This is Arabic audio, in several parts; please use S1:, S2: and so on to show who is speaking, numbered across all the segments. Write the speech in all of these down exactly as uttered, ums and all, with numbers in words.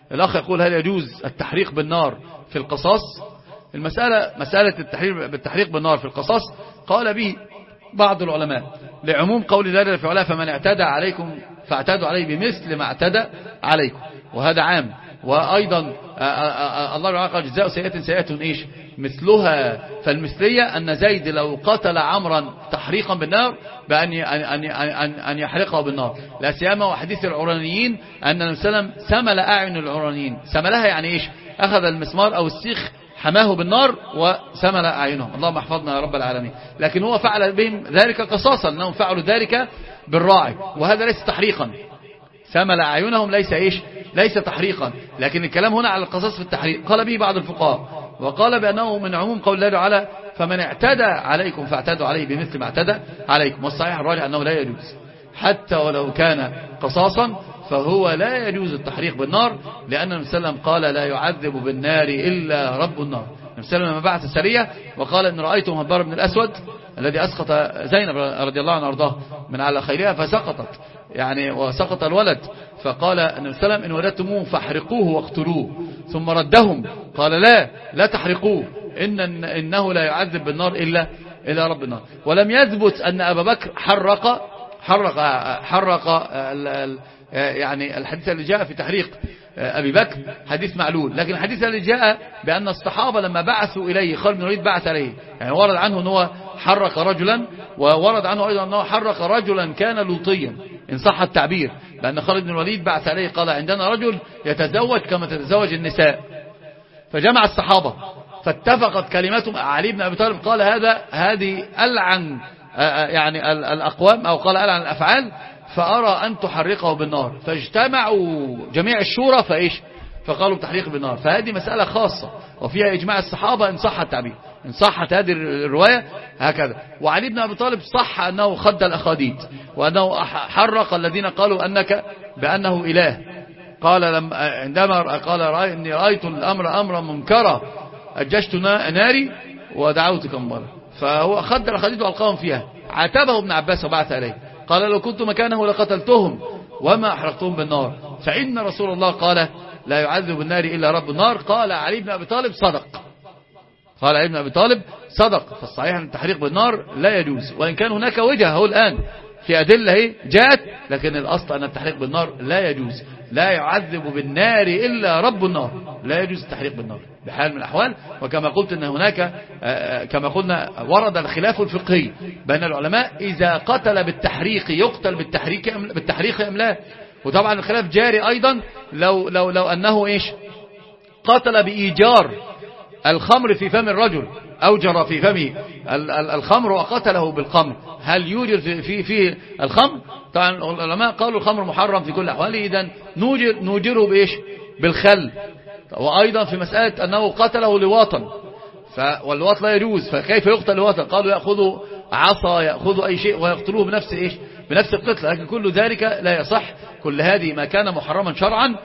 S1: الأخ يقول هل يجوز التحريق بالنار في القصاص؟ المسألة مسألة التحريق بالتحريق بالنار في القصاص قال به بعض العلماء لعموم قول الله جل في علاه فمن اعتدى عليكم فاعتدوا عليه بمثل ما اعتدى عليكم، وهذا عام. وأيضا الله تعالى قال جزاء سيئة سيئة إيش مثلها، فالمثلية أن زيد لو قتل عمرا تحريقا بالنار بأن أن أن أن يحرقه بالنار، لا سيما وحديث العرانيين أن النبي صلى الله عليه وسلم سمل أعين العرانيين. سملها يعني إيش؟ أخذ المسمار أو السيخ حماه بالنار وسمل أعينهم، اللهم احفظنا يا رب العالمين. لكن هو فعل بهم ذلك قصاصا، أنهم فعلوا ذلك بالراعي، وهذا ليس تحريقا. سمل أعينهم ليس إيش؟ ليس تحريقا. لكن الكلام هنا على القصاص في التحريق قال به بعض الفقهاء، وقال بأنه من عموم قول الله تعالى فمن اعتدى عليكم فاعتدوا عليه بمثل ما اعتدى عليكم. والصحيح الراجح أنه لا يجوز حتى ولو كان قصاصا، فهو لا يجوز التحريق بالنار، لأن النبي صلى الله عليه وسلم قال لا يعذب بالنار إلا رب النار. النبي صلى الله عليه وسلم لما بعث سرية وقال إن رأيت مهبار بن الأسود الذي أسقط زينب رضي الله عنها وارضاها من على خيلها فسقطت يعني وسقط الولد، فقال النبي صلى الله عليه وسلم إن وجدتموه فاحرقوه واقتلوه، ثم ردهم قال لا لا تحرقوه إن إنه لا يعذب بالنار إلا إلا رب النار. ولم يثبت أن أبا بكر حرق حرق حرق ال ال يعني الحديث اللي جاء في تحريق أبي بكر حديث معلول، لكن الحديث اللي جاء بأن الصحابة لما بعثوا إليه خالد بن الوليد بعث عليه، يعني ورد عنه أنه حرق رجلا، وورد عنه أيضا أنه حرق رجلا كان لوطيا إن صح التعبير، لأن خالد بن الوليد بعث عليه قال عندنا رجل يتزوج كما تتزوج النساء، فجمع الصحابة فاتفقت كلمتهم. علي بن أبي طالب قال هذا هذه ألعن يعني الأقوام أو قال ألعن الأفعال، فأرى أن تحرقه بالنار، فاجتمعوا جميع الشورى فإيش فقالوا بتحريق بالنار. فهذه مسألة خاصة وفيها إجماع الصحابة إن صح التعبير، إن صحت هذه الرواية هكذا. وعلي بن أبي طالب صح أنه خد الأخاديد وأنه حرق الذين قالوا أنك بأنه إله، قال لما عندما قال رأي إني رأيت الأمر أمرا منكرا أججت ناري ودعوتك مرة، فهو خد الأخاديد وألقاهم فيها. عاتبه ابن عباس وبعث عليه قال لو كنت مكانه لقتلتهم وما أحرقتهم بالنار، فإن رسول الله قال لا يعذب النار إلا رب النار. قال علي بن أبي طالب صدق، قال علي بن أبي طالب صدق. فالصحيح أن التحريق بالنار لا يجوز، وإن كان هناك وجهه الآن في أدلة جاءت، لكن الأصل أن التحريق بالنار لا يجوز. لا يعذب بالنار إلا رب النار، لا يجوز التحريق بالنار بحال من الأحوال. وكما قلت أن هناك كما قلنا ورد الخلاف الفقهي بين العلماء إذا قتل بالتحريق يقتل بالتحريق أم بالتحريق أم لا. وطبعا الخلاف جاري أيضا لو لو لو أنه إيش قتل بإيجار الخمر في فم الرجل، أوجر في فمه الخمر وقتله بالخمر، هل يوجر في في, في الخمر؟ طبعا العلماء قالوا الخمر محرم في كل أحواله، إذن نوجر نوجره بإيش بالخل. وأيضا في مسألة أنه قتله لواطا، واللواط لا يجوز، فكيف يقتل لواطا؟ قالوا يأخذوا عصا يأخذوا أي شيء ويقتلوه بنفس إيش بنفس القتل، لكن كل ذلك لا يصح. كل هذه ما كان محرما شرعا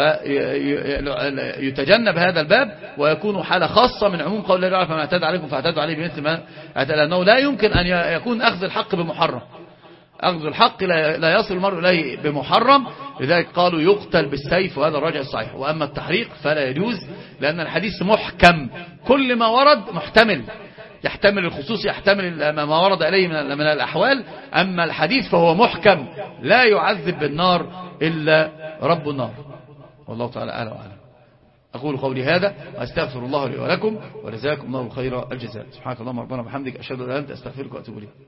S1: فيتجنب هذا الباب، ويكون حالة خاصة من عموم قول الله تعالى فمن اعتدى عليكم فاعتدوا عليه بمثل ما اعتدى، لأنه لا يمكن أن يكون أخذ الحق بمحرم، أخذ الحق لا يصل المرء إليه بمحرم، لذلك قالوا يقتل بالسيف، وهذا الراجع الصحيح. وأما التحريق فلا يجوز، لأن الحديث محكم، كل ما ورد محتمل، يحتمل الخصوص يحتمل ما ورد إليه من الأحوال. أما الحديث فهو محكم لا يعذب بالنار إلا رب النار، والله تعالى أعلم وأعلم. أقول قولي هذا وأستغفر الله لي ولكم، وجزاكم الله خير الجزاء. سبحانك اللهم ربنا وبحمدك، أشهد أن لا إله إلا أنت، أستغفرك وأتوب إليك.